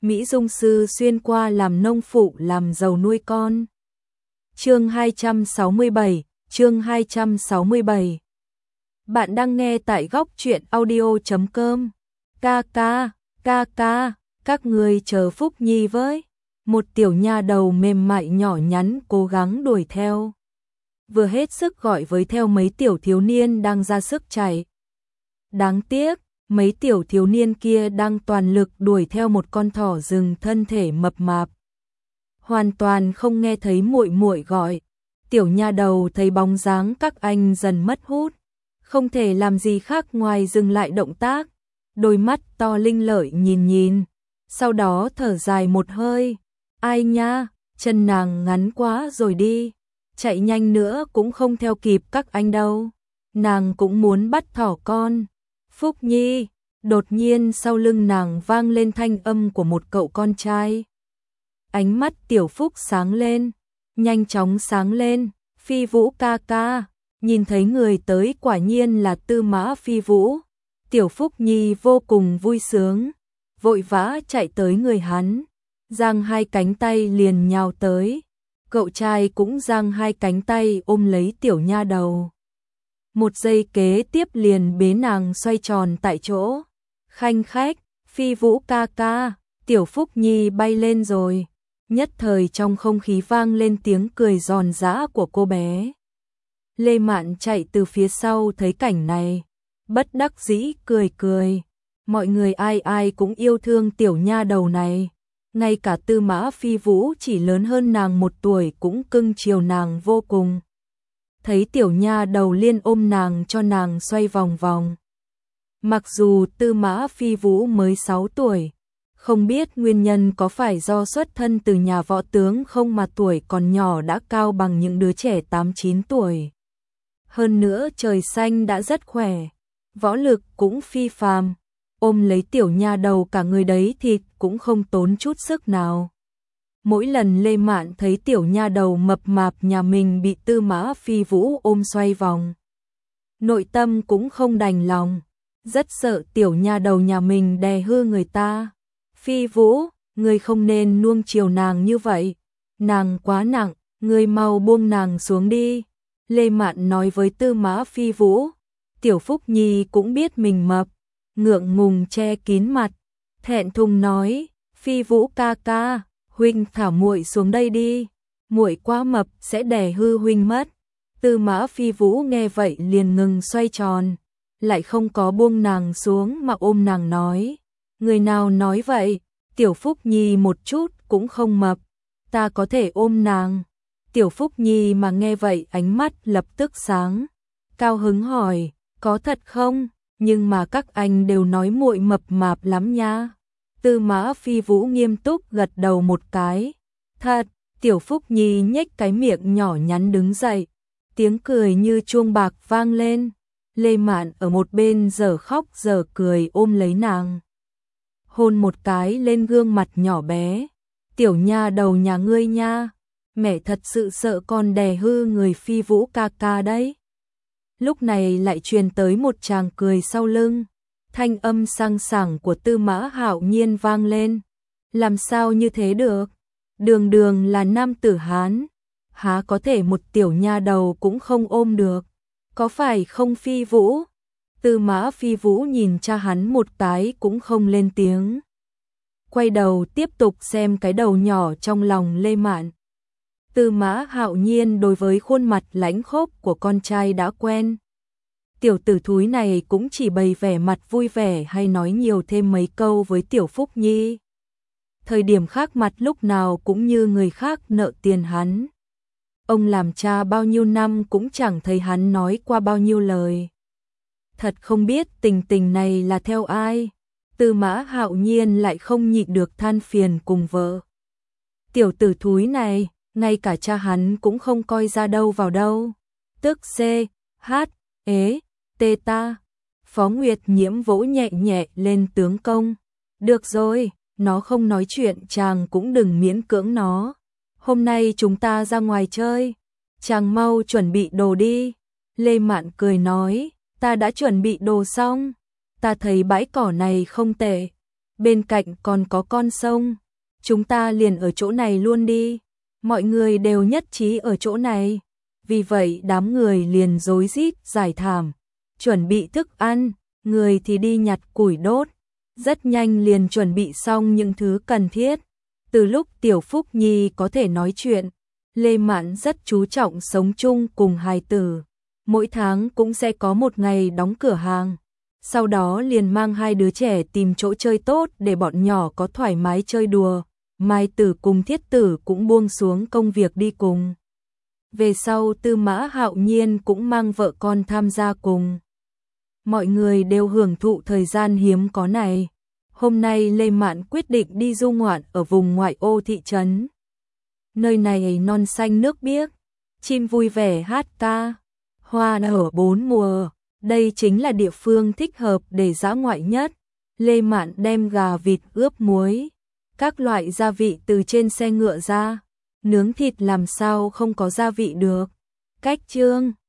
Mỹ Dung sư xuyên qua làm nông phụ làm giàu nuôi con. Chương 267, chương 267. Bạn đang nghe tại góc truyện audio.com. Ca, các người chờ Phúc Nhi với. Một tiểu nha đầu mềm mại nhỏ nhắn cố gắng đuổi theo. Vừa hết sức gọi với theo mấy tiểu thiếu niên đang ra sức chạy. Đáng tiếc, mấy tiểu thiếu niên kia đang toàn lực đuổi theo một con thỏ rừng thân thể mập mạp. Hoàn toàn không nghe thấy muội muội gọi. Tiểu nha đầu thấy bóng dáng các anh dần mất hút, không thể làm gì khác ngoài dừng lại động tác, đôi mắt to linh lợi nhìn, sau đó thở dài một hơi. Ai nha, chân nàng ngắn quá rồi đi, chạy nhanh nữa cũng không theo kịp các anh đâu. Nàng cũng muốn bắt thỏ con. Phúc Nhi, đột nhiên sau lưng nàng vang lên thanh âm của một cậu con trai. Ánh mắt Tiểu Phúc sáng lên, nhanh chóng sáng lên. Phi Vũ ca, nhìn thấy người tới quả nhiên là Tư Mã Phi Vũ. Tiểu Phúc Nhi vô cùng vui sướng, vội vã chạy tới người hắn, giang hai cánh tay liền nhào tới. Cậu trai cũng giang hai cánh tay ôm lấy tiểu nha đầu. Một giây kế tiếp liền bế nàng xoay tròn tại chỗ. Khanh khách, Phi Vũ ca, Tiểu Phúc Nhi bay lên rồi. Nhất thời trong không khí vang lên tiếng cười giòn giã của cô bé. Lê Mạn chạy từ phía sau thấy cảnh này, bất đắc dĩ cười. Mọi người ai cũng yêu thương tiểu nha đầu này. Ngay cả Tư Mã Phi Vũ chỉ lớn hơn nàng 1 tuổi cũng cưng chiều nàng vô cùng. Thấy tiểu nha đầu liên ôm nàng cho nàng xoay vòng vòng. Mặc dù Tư Mã Phi Vũ mới 6 tuổi, không biết nguyên nhân có phải do xuất thân từ nhà võ tướng không mà tuổi còn nhỏ đã cao bằng những đứa trẻ 8-9 tuổi. Hơn nữa trời xanh đã rất khỏe, võ lực cũng phi phàm, ôm lấy tiểu nha đầu cả người đấy thì cũng không tốn chút sức nào. Mỗi lần Lê Mạn thấy tiểu nha đầu mập mạp nhà mình bị Tư Mã Phi Vũ ôm xoay vòng, nội tâm cũng không đành lòng, rất sợ tiểu nha đầu nhà mình đè hư người ta. Phi Vũ, ngươi không nên nuông chiều nàng như vậy, nàng quá nặng, ngươi mau buông nàng xuống đi. Lê Mạn nói với Tư Mã Phi Vũ. Tiểu Phúc Nhi cũng biết mình mập, ngượng ngùng che kín mặt, thẹn thùng nói, Phi Vũ ca, huynh thả muội xuống đây đi, muội quá mập sẽ đè hư huynh mất. Tư Mã Phi Vũ nghe vậy liền ngừng xoay tròn, lại không có buông nàng xuống mà ôm nàng nói, người nào nói vậy, Tiểu Phúc Nhi một chút cũng không mập, ta có thể ôm nàng. Tiểu Phúc Nhi mà nghe vậy ánh mắt lập tức sáng, cao hứng hỏi, có thật không? Nhưng mà các anh đều nói muội mập mạp lắm nha. Tư Mã Phi Vũ nghiêm túc gật đầu một cái. Thật, Tiểu Phúc Nhi nhếch cái miệng nhỏ nhắn đứng dậy, tiếng cười như chuông bạc vang lên. Lê Mạn ở một bên giờ khóc giờ cười ôm lấy nàng, hôn một cái lên gương mặt nhỏ bé. Tiểu nha đầu nhà ngươi nha, mẹ thật sự sợ con đè hư người Phi Vũ ca đấy. Lúc này lại truyền tới một tràng cười sau lưng, thanh âm sang sảng của Tư Mã Hạo Nhiên vang lên. Làm sao như thế được? Đường là nam tử Hán, há có thể một tiểu nha đầu cũng không ôm được, có phải không Phi Vũ? Tư Mã Phi Vũ nhìn cha hắn một cái cũng không lên tiếng, quay đầu tiếp tục xem cái đầu nhỏ trong lòng Lê Mạn. Tư Mã Hạo Nhiên đối với khuôn mặt lãnh khốc của con trai đã quen. Tiểu tử thúi này cũng chỉ bày vẻ mặt vui vẻ hay nói nhiều thêm mấy câu với Tiểu Phúc Nhi. Thời điểm khác mặt lúc nào cũng như người khác nợ tiền hắn. Ông làm cha bao nhiêu năm cũng chẳng thấy hắn nói qua bao nhiêu lời. Thật không biết tình này là theo ai. Tư Mã Hạo Nhiên lại không nhịn được than phiền cùng vợ. Tiểu tử thúi này, ngay cả cha hắn cũng không coi ra đâu vào đâu. Tức tê ta. Phó Nguyệt Nhiễm vỗ nhẹ nhẹ lên tướng công. Được rồi, nó không nói chuyện chàng cũng đừng miễn cưỡng nó. Hôm nay chúng ta ra ngoài chơi, chàng mau chuẩn bị đồ đi. Lê Mạn cười nói, ta đã chuẩn bị đồ xong, ta thấy bãi cỏ này không tệ, bên cạnh còn có con sông, chúng ta liền ở chỗ này luôn đi. Mọi người đều nhất trí ở chỗ này. Vì vậy đám người liền rối rít giải thảm, chuẩn bị thức ăn, người thì đi nhặt củi đốt. Rất nhanh liền chuẩn bị xong những thứ cần thiết. Từ lúc Tiểu Phúc Nhi có thể nói chuyện, Lê Mạn rất chú trọng sống chung cùng hài tử. Mỗi tháng cũng sẽ có một ngày đóng cửa hàng. Sau đó liền mang hai đứa trẻ tìm chỗ chơi tốt để bọn nhỏ có thoải mái chơi đùa. Mai Tử cùng Thiết Tử cũng buông xuống công việc đi cùng. Về sau Tư Mã Hạo Nhiên cũng mang vợ con tham gia cùng. Mọi người đều hưởng thụ thời gian hiếm có này. Hôm nay Lê Mạn quyết định đi du ngoạn ở vùng ngoại ô thị trấn. Nơi này non xanh nước biếc, chim vui vẻ hát ca, hoa nở bốn mùa. Đây chính là địa phương thích hợp để dã ngoại nhất. Lê Mạn đem gà vịt ướp muối, các loại gia vị từ trên xe ngựa ra. Nướng thịt làm sao không có gia vị được. Cách chương